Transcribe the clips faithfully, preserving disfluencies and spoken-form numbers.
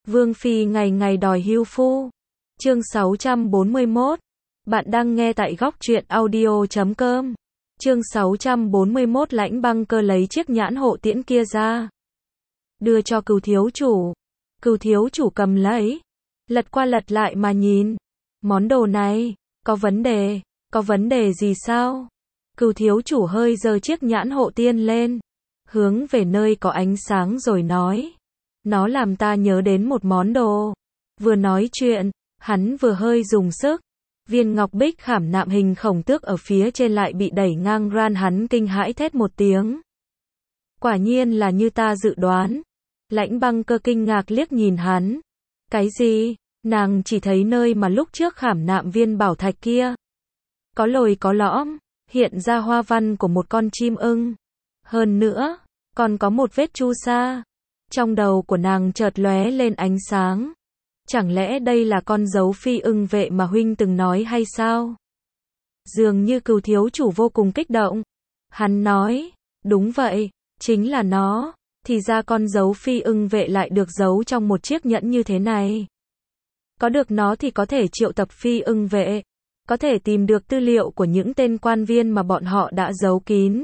Vương Phi ngày ngày đòi hưu phu. Chương sáu trăm bốn mươi mốt. Bạn đang nghe tại góc truyện audio chấm com. Chương sáu trăm bốn mươi mốt. Lãnh Băng Cơ lấy chiếc nhãn hộ tiễn kia ra, đưa cho Cừu thiếu chủ. Cừu thiếu chủ cầm lấy, lật qua lật lại mà nhìn. Món đồ này, có vấn đề, có vấn đề gì sao? Cừu thiếu chủ hơi giơ chiếc nhãn hộ tiên lên, hướng về nơi có ánh sáng rồi nói. Nó làm ta nhớ đến một món đồ. Vừa nói chuyện, hắn vừa hơi dùng sức. Viên ngọc bích khảm nạm hình khổng tước ở phía trên lại bị đẩy ngang ran, hắn kinh hãi thét một tiếng. Quả nhiên là như ta dự đoán. Lãnh Băng Cơ kinh ngạc liếc nhìn hắn. Cái gì? Nàng chỉ thấy nơi mà lúc trước khảm nạm viên bảo thạch kia có lồi có lõm, hiện ra hoa văn của một con chim ưng. Hơn nữa, còn có một vết chu sa. Trong đầu của nàng chợt lóe lên ánh sáng. Chẳng lẽ đây là con dấu phi ưng vệ mà huynh từng nói hay sao? Dường như Cừu thiếu chủ vô cùng kích động. Hắn nói, đúng vậy, chính là nó. Thì ra con dấu phi ưng vệ lại được giấu trong một chiếc nhẫn như thế này. Có được nó thì có thể triệu tập phi ưng vệ, có thể tìm được tư liệu của những tên quan viên mà bọn họ đã giấu kín.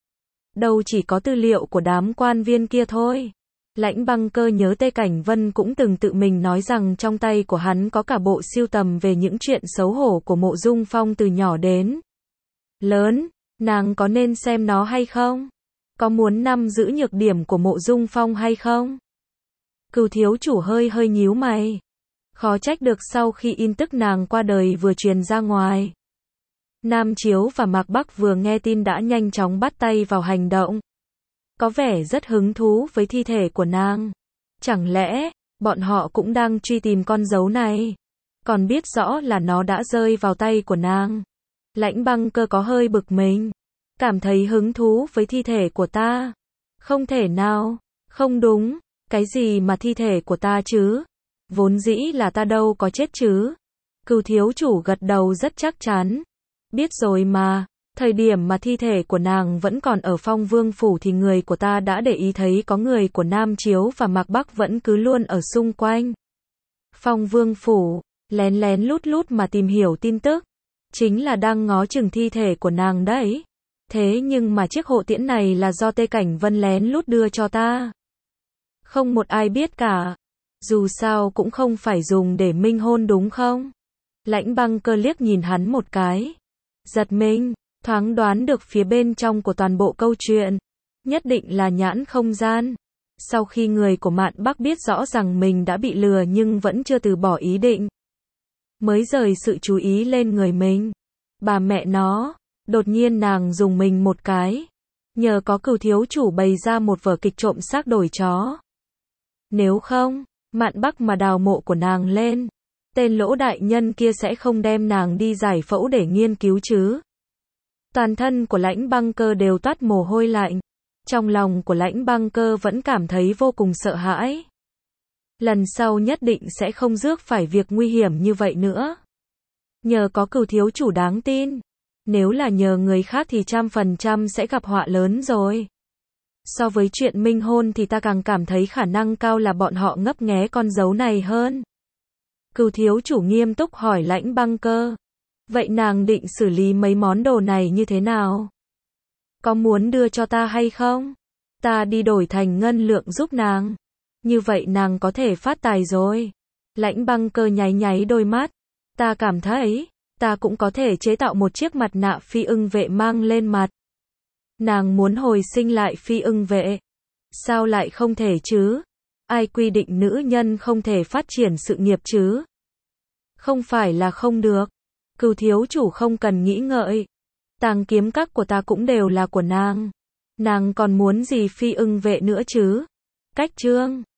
Đâu chỉ có tư liệu của đám quan viên kia thôi. Lãnh Băng Cơ nhớ Tê Cảnh Vân cũng từng tự mình nói rằng trong tay của hắn có cả bộ sưu tầm về những chuyện xấu hổ của Mộ Dung Phong từ nhỏ đến lớn. Nàng có nên xem nó hay không? Có muốn nắm giữ nhược điểm của Mộ Dung Phong hay không? Cừu thiếu chủ hơi hơi nhíu mày. Khó trách được sau khi in tức nàng qua đời vừa truyền ra ngoài, Nam Chiếu và Mạc Bắc vừa nghe tin đã nhanh chóng bắt tay vào hành động. Có vẻ rất hứng thú với thi thể của nàng. Chẳng lẽ, bọn họ cũng đang truy tìm con dấu này, còn biết rõ là nó đã rơi vào tay của nàng. Lãnh Băng Cơ có hơi bực mình. Cảm thấy hứng thú với thi thể của ta? Không thể nào, không đúng. Cái gì mà thi thể của ta chứ? Vốn dĩ là ta đâu có chết chứ. Cừu thiếu chủ gật đầu rất chắc chắn. Biết rồi mà, thời điểm mà thi thể của nàng vẫn còn ở Phong Vương phủ thì người của ta đã để ý thấy có người của Nam Chiếu và Mạc Bắc vẫn cứ luôn ở xung quanh Phong Vương phủ, lén lén lút lút mà tìm hiểu tin tức. Chính là đang ngó chừng thi thể của nàng đấy. Thế nhưng mà chiếc hộ tiễn này là do Tê Cảnh Vân lén lút đưa cho ta. Không một ai biết cả. Dù sao cũng không phải dùng để minh hôn đúng không? Lãnh Băng Cơ liếc nhìn hắn một cái. Giật mình, thoáng đoán được phía bên trong của toàn bộ câu chuyện. Nhất định là nhãn không gian. Sau khi người của Mạn Bắc biết rõ rằng mình đã bị lừa nhưng vẫn chưa từ bỏ ý định, mới rời sự chú ý lên người mình. Bà mẹ nó, đột nhiên nàng dùng mình một cái. Nhờ có Cừu thiếu chủ bày ra một vở kịch trộm xác đổi chó. Nếu không, Mạn Bắc mà đào mộ của nàng lên, tên Lỗ đại nhân kia sẽ không đem nàng đi giải phẫu để nghiên cứu chứ. Toàn thân của Lãnh Băng Cơ đều toát mồ hôi lạnh. Trong lòng của Lãnh Băng Cơ vẫn cảm thấy vô cùng sợ hãi. Lần sau nhất định sẽ không rước phải việc nguy hiểm như vậy nữa. Nhờ có Cừu thiếu chủ đáng tin. Nếu là nhờ người khác thì trăm phần trăm sẽ gặp họa lớn rồi. So với chuyện minh hôn thì ta càng cảm thấy khả năng cao là bọn họ ngấp nghé con dấu này hơn. Cừu thiếu chủ nghiêm túc hỏi Lãnh Băng Cơ. Vậy nàng định xử lý mấy món đồ này như thế nào? Có muốn đưa cho ta hay không? Ta đi đổi thành ngân lượng giúp nàng. Như vậy nàng có thể phát tài rồi. Lãnh Băng Cơ nháy nháy đôi mắt. Ta cảm thấy, ta cũng có thể chế tạo một chiếc mặt nạ phi ưng vệ mang lên mặt. Nàng muốn hồi sinh lại phi ưng vệ. Sao lại không thể chứ? Ai quy định nữ nhân không thể phát triển sự nghiệp chứ? Không phải là không được. Cừu thiếu chủ không cần nghĩ ngợi. Tàng kiếm các của ta cũng đều là của nàng. Nàng còn muốn gì phi ưng vệ nữa chứ? Cách chương